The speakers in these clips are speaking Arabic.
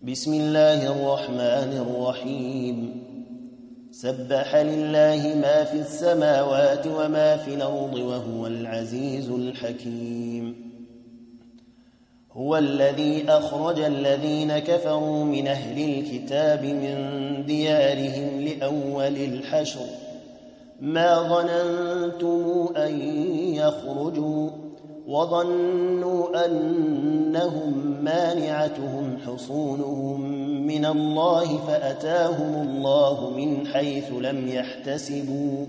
بسم الله الرحمن الرحيم سبح لله ما في السماوات وما في الأرض وهو العزيز الحكيم هو الذي أخرج الذين كفروا من أهل الكتاب من ديارهم لأول الحشر ما ظننتم أن يخرجوا وظنوا أنهم مانعتهم حصونهم من الله فأتاهم الله من حيث لم يحتسبوا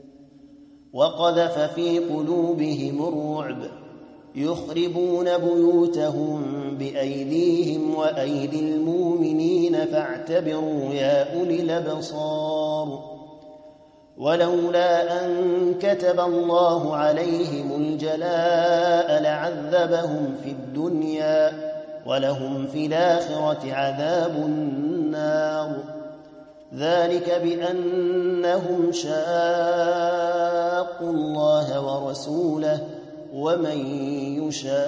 وقذف في قلوبهم الرعب يخربون بيوتهم بأيديهم وأيدي المؤمنين فاعتبروا يا أولي الأبصار ولولا أن كتب الله عليهم الجلاء لعذبهم في الدنيا ولهم في الآخرة عذاب النار ذلك بأنهم شاقوا الله ورسوله ومن يشاق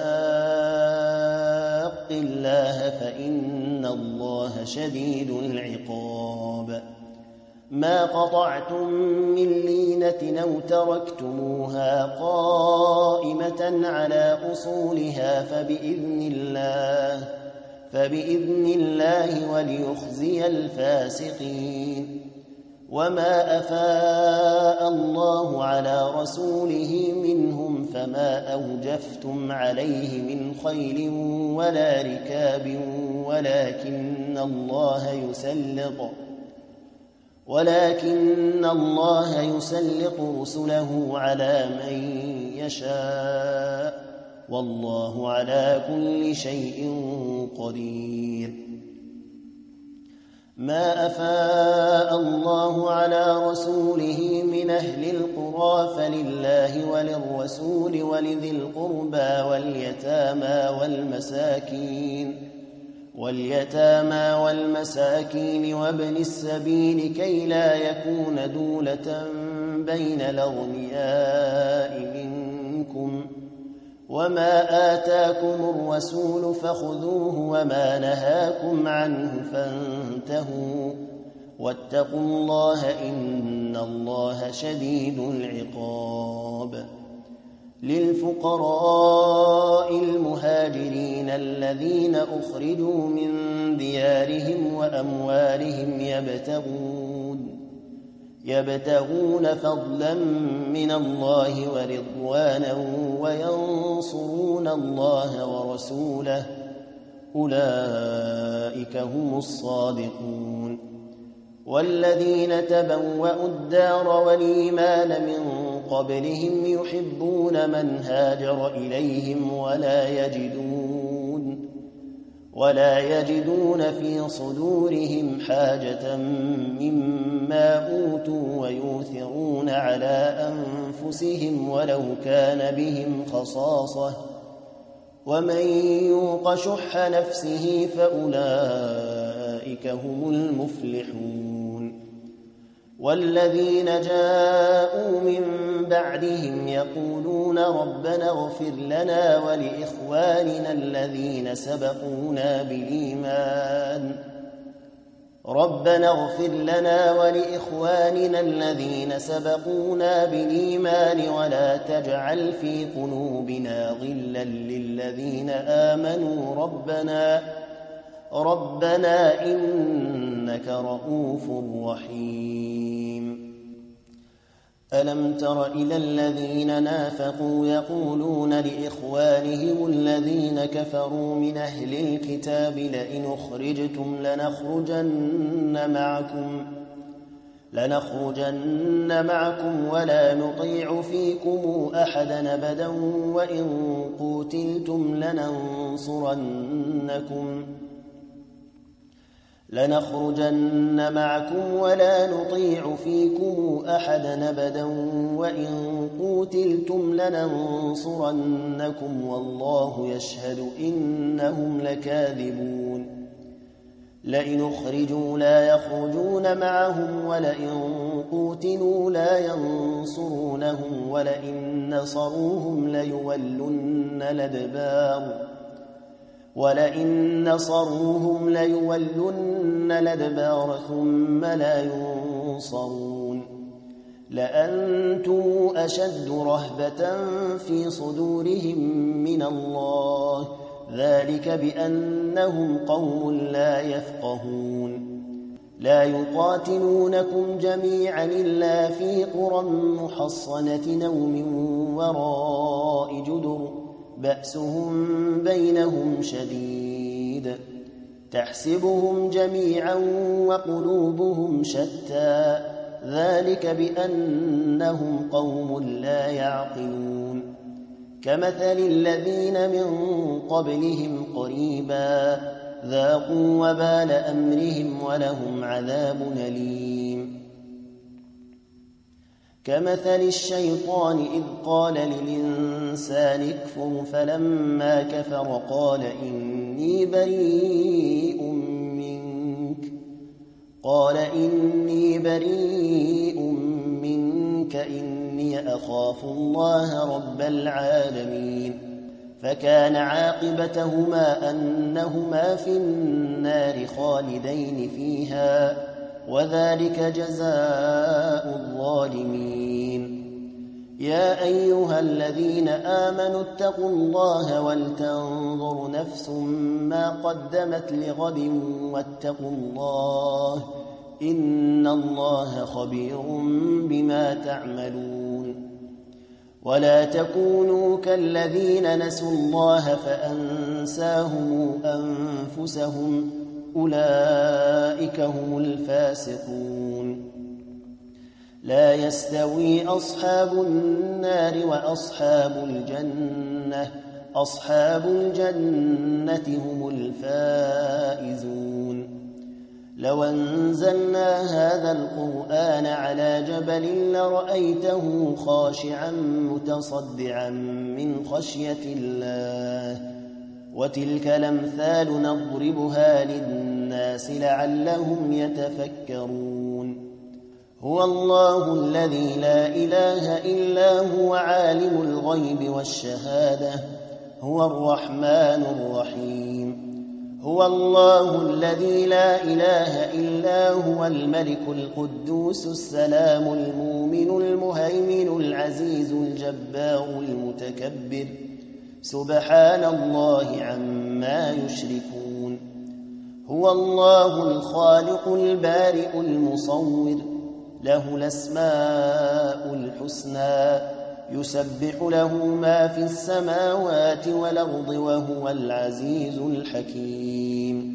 الله فإن الله شديد العقاب ما قطعتم من لينة أو تركتموها قائمة على أصولها فبإذن الله وليخزي الفاسقين وما أفاء الله على رسوله منهم فما أوجفتم عليه من خيل ولا ركاب ولكن الله يسلط رسله على من يشاء والله على كل شيء قدير ما أفاء الله على رسوله من أهل القرى فلله وللرسول ولذي القربى واليتامى والمساكين وابن السبيل كي لا يكون دولة بين الأغنياء منكم وما آتاكم الرسول فخذوه وما نهاكم عنه فانتهوا واتقوا الله إن الله شديد العقاب للفقراء المهاجرين الذين أخرجوا من ديارهم وأموالهم يبتغون فضلا من الله ورضوانا وينصرون الله ورسوله أولئك هم الصادقون والذين تبوأوا الدار والإيمان من قبلهم يحبون من هاجر إليهم ولا يجدون في صدورهم حاجة مما أوتوا ويؤثرون على أنفسهم ولو كان بهم خصاصة ومن يوق شح نفسه فأولئك هم المفلحون والذين جاءوا من بعدهم يقولون ربنا اغفر لنا ولإخواننا الذين سبقونا بالإيمان ولا تجعل في قلوبنا غلا للذين آمنوا ربنا إنك رؤوف رحيم ألم تر إلى الذين نافقوا يقولون لإخوانهم الذين كفروا من أهل الكتاب لئن أخرجتم لنخرجن معكم ولا نطيع فيكم أحدا أبدا وإن قوتلتم لننصرنكم والله يشهد إنهم لكاذبون لئن أخرجوا لا يخرجون معهم ولئن قوتلوا لا ينصرونهم ولئن نصروهم ليولن الأدبار ولئن نصروهم ليولن الأدبار ثم لا ينصرون لأنتم أشد رهبة في صدورهم من الله ذلك بأنهم قوم لا يفقهون لا يقاتلونكم جميعا إلا في قرى محصنة أو من وراء جدر بأسهم بينهم شديد تحسبهم جميعا وقلوبهم شتى ذلك بأنهم قوم لا يعقلون كمثل الذين من قبلهم قريبا ذاقوا وبال أمرهم ولهم عذاب أليم كمثل الشيطان إذ قال للإنسان اكفر فلما كفر قال إني بريء منك إني أخاف الله رب العالمين فكان عاقبتهما أنهما في النار خالدين فيها وذلك جزاء الظالمين يا أيها الذين آمنوا اتقوا الله ولتنظر نفس ما قدمت لغد واتقوا الله إن الله خبير بما تعملون ولا تكونوا كالذين نسوا الله فأنساهم أنفسهم أولئك هم الفاسقون لا يستوي أصحاب النار وأصحاب الجنة أصحاب الجنة هم الفائزون لو أنزلنا هذا القرآن على جبل لرأيته خاشعا متصدعا من خشية الله وتلك الأمثال نضربها للناس لعلهم يتفكرون هو الله الذي لا إله إلا هو عالم الغيب والشهادة هو الرحمن الرحيم هو الله الذي لا إله إلا هو الملك القدوس السلام المؤمن المهيمن العزيز الجبار المتكبر سبحان الله عما يشركون هو الله الخالق البارئ المصور له الأسماء الحسنى يسبح له ما في السماوات والأرض وهو العزيز الحكيم